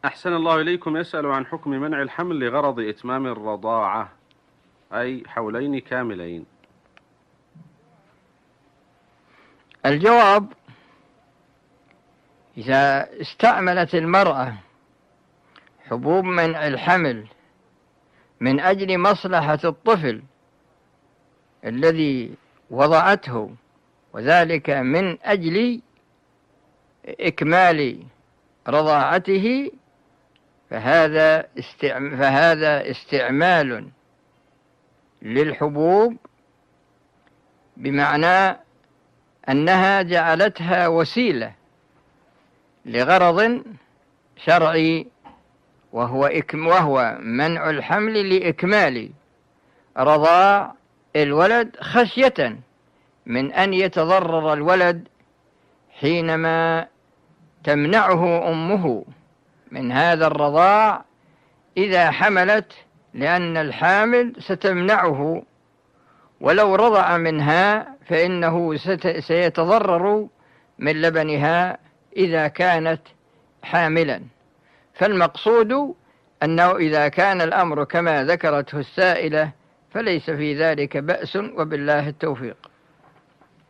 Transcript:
أحسن الله إليكم. يسأل عن حكم منع الحمل لغرض إتمام الرضاعة، أي حولين كاملين. الجواب: إذا استعملت المرأة حبوب منع الحمل من أجل مصلحة الطفل الذي وضعته، وذلك من أجل إكمال رضاعته، فهذا استعمال للحبوب، بمعنى أنها جعلتها وسيلة لغرض شرعي، وهو منع الحمل لإكمال رضاع الولد، خشية من أن يتضرر الولد حينما تمنعه أمه من هذا الرضاع إذا حملت، لأن الحامل ستمنعه، ولو رضع منها فإنه سيتضرر من لبنها إذا كانت حاملا. فالمقصود أنه إذا كان الأمر كما ذكرته السائلة فليس في ذلك بأس، وبالله التوفيق.